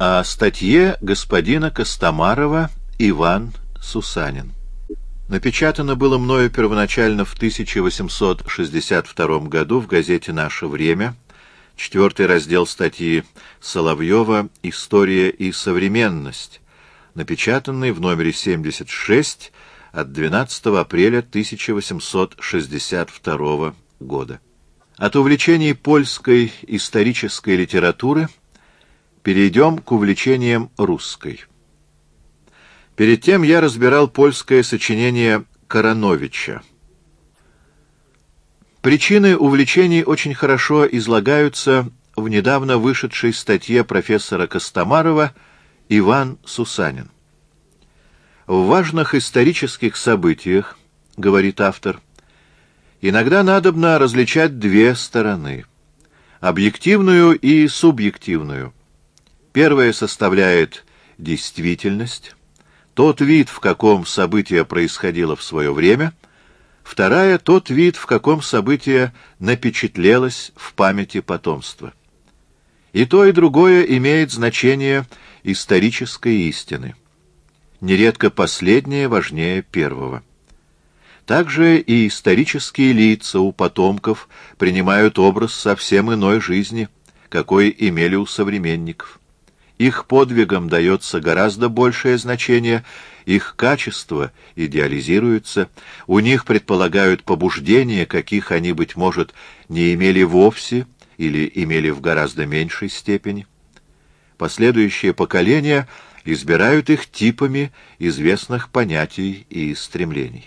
О статье господина Костомарова «Иван Сусанин». Напечатано было мною первоначально в 1862 году в газете «Наше время», 4-й раздел статьи Соловьева «История и современность», напечатанный в номере 76 от 12 апреля 1862 года. От увлечений польской исторической литературы перейдем к увлечениям русской. Перед тем я разбирал польское сочинение Короновича. Причины увлечений очень хорошо излагаются в недавно вышедшей статье профессора Костомарова «Иван Сусанин». В важных исторических событиях, говорит автор, иногда надобно различать две стороны — объективную и субъективную. Первая составляет действительность, тот вид, в каком событие происходило в свое время, вторая — тот вид, в каком событие напечатлелось в памяти потомства. И то, и другое имеет значение исторической истины. Нередко последнее важнее первого. Также и исторические лица у потомков принимают образ совсем иной жизни, какой имели у современников. Их подвигам дается гораздо большее значение, их качества идеализируются, у них предполагают побуждения, каких они, быть может, не имели вовсе или имели в гораздо меньшей степени. Последующие поколения избирают их типами известных понятий и стремлений.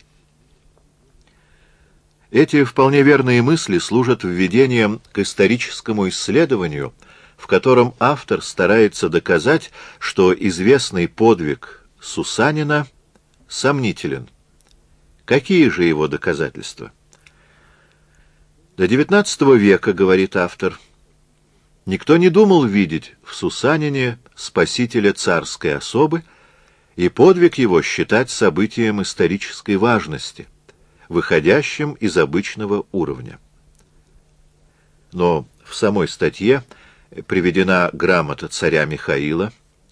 Эти вполне верные мысли служат введением к историческому исследованию, в котором автор старается доказать, что известный подвиг Сусанина сомнителен. Какие же его доказательства? До XIX века, говорит автор, никто не думал видеть в Сусанине спасителя царской особы и подвиг его считать событием исторической важности, выходящим из обычного уровня. Но в самой статье приведена грамота царя Михаила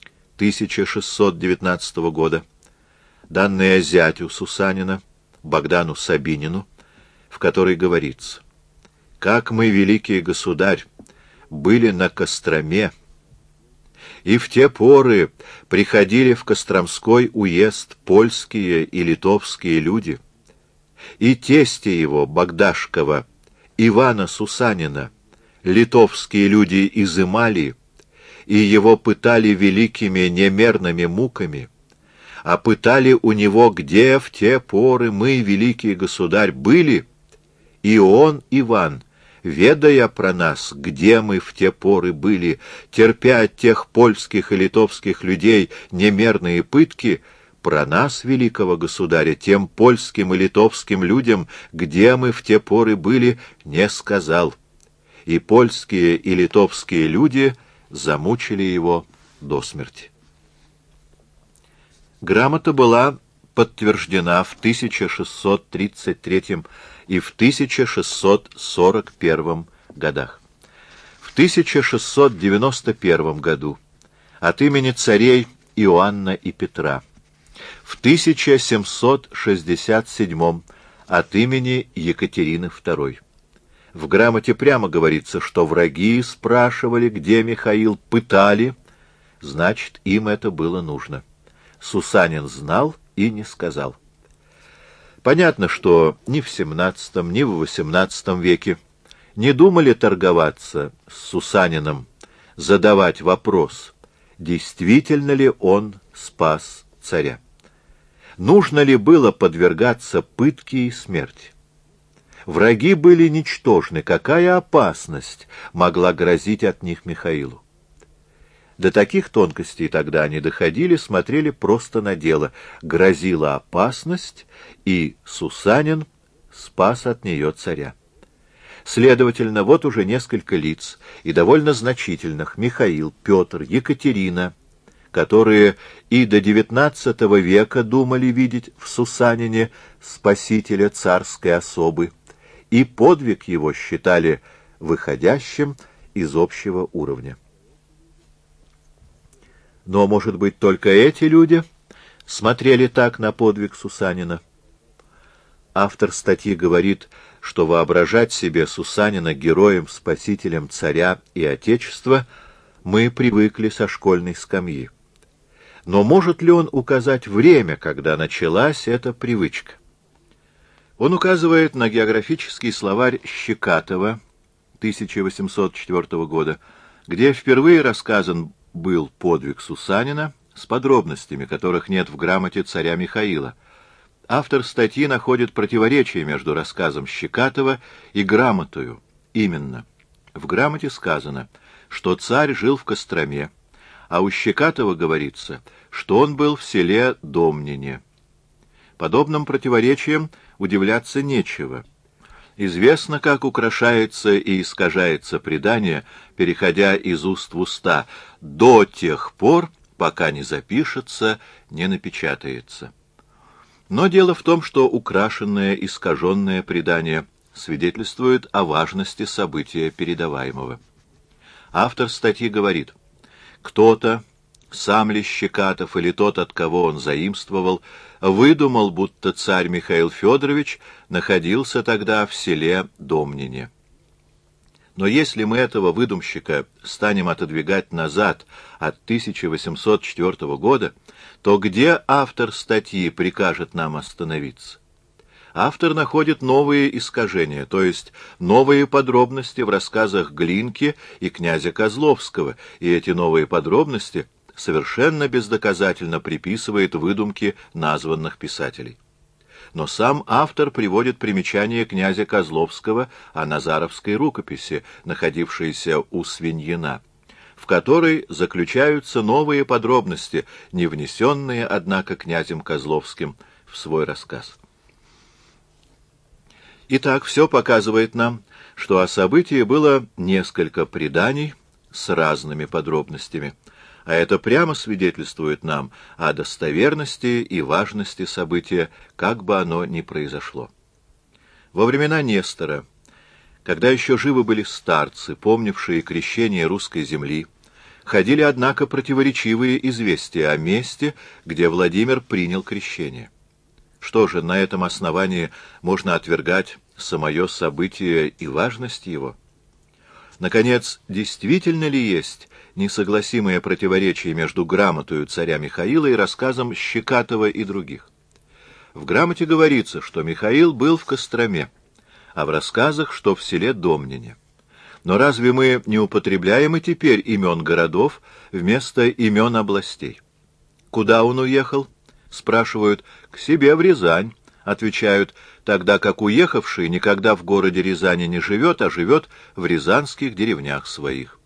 1619 года, данная зятю Сусанина, Богдану Сабинину, в которой говорится: «Как мы, великий государь, были на Костроме, и в те поры приходили в Костромской уезд польские и литовские люди, и тестя его, Богдашкова, Ивана Сусанина, литовские люди изымали, и его пытали великими немерными муками, а пытали у него, где в те поры мы, великий государь, были, и он, Иван, ведая про нас, где мы в те поры были, терпя от тех польских и литовских людей немерные пытки, про нас, великого государя, тем польским и литовским людям, где мы в те поры были, не сказал. И польские и литовские люди замучили его до смерти». Грамота была подтверждена в 1633 и в 1641 годах. В 1691 году от имени царей Иоанна и Петра, в 1767 от имени Екатерины II. В грамоте прямо говорится, что враги спрашивали, где Михаил, пытали, значит, им это было нужно. Сусанин знал и не сказал. Понятно, что ни в XVII, ни в XVIII веке не думали торговаться с Сусанином, задавать вопрос, действительно ли он спас царя. Нужно ли было подвергаться пытке и смерти? Враги были ничтожны, какая опасность могла грозить от них Михаилу? До таких тонкостей тогда они доходили, смотрели просто на дело. Грозила опасность, и Сусанин спас от нее царя. Следовательно, вот уже несколько лиц, и довольно значительных: Михаил, Петр, Екатерина, которые и до XIX века думали видеть в Сусанине спасителя царской особы, и подвиг его считали выходящим из общего уровня. Но, может быть, только эти люди смотрели так на подвиг Сусанина? Автор статьи говорит, что воображать себе Сусанина героем-спасителем царя и отечества мы привыкли со школьной скамьи. Но может ли он указать время, когда началась эта привычка? Он указывает на географический словарь Щекатова 1804 года, где впервые рассказан был подвиг Сусанина с подробностями, которых нет в грамоте царя Михаила. Автор статьи находит противоречие между рассказом Щекатова и грамотою. Именно, в грамоте сказано, что царь жил в Костроме, а у Щекатова говорится, что он был в селе Домнине. Подобным противоречиям удивляться нечего. Известно, как украшается и искажается предание, переходя из уст в уста, до тех пор, пока не запишется, не напечатается. Но дело в том, что украшенное, искаженное предание свидетельствует о важности события передаваемого. Автор статьи говорит, кто-то, сам ли Щекатов или тот, от кого он заимствовал, выдумал, будто царь Михаил Федорович находился тогда в селе Домнине. Но если мы этого выдумщика станем отодвигать назад от 1804 года, то где автор статьи прикажет нам остановиться? Автор находит новые искажения, то есть новые подробности в рассказах Глинки и князя Козловского, и эти новые подробности совершенно бездоказательно приписывает выдумки названных писателей. Но сам автор приводит примечание князя Козловского о Назаровской рукописи, находившейся у Свиньина, в которой заключаются новые подробности, не внесенные, однако, князем Козловским в свой рассказ. Итак, все показывает нам, что о событии было несколько преданий с разными подробностями, а это прямо свидетельствует нам о достоверности и важности события, как бы оно ни произошло. Во времена Нестора, когда еще живы были старцы, помнившие крещение русской земли, ходили, однако, противоречивые известия о месте, где Владимир принял крещение. Что же, на этом основании можно отвергать самое событие и важность его? Наконец, действительно ли есть несогласимое противоречие между грамотою царя Михаила и рассказом Щекатова и других? В грамоте говорится, что Михаил был в Костроме, а в рассказах, что в селе Домнине. Но разве мы не употребляем и теперь имен городов вместо имен областей? Куда он уехал? Спрашивают. К себе в Рязань. Отвечают, тогда как уехавший никогда в городе Рязани не живет, а живет в рязанских деревнях своих.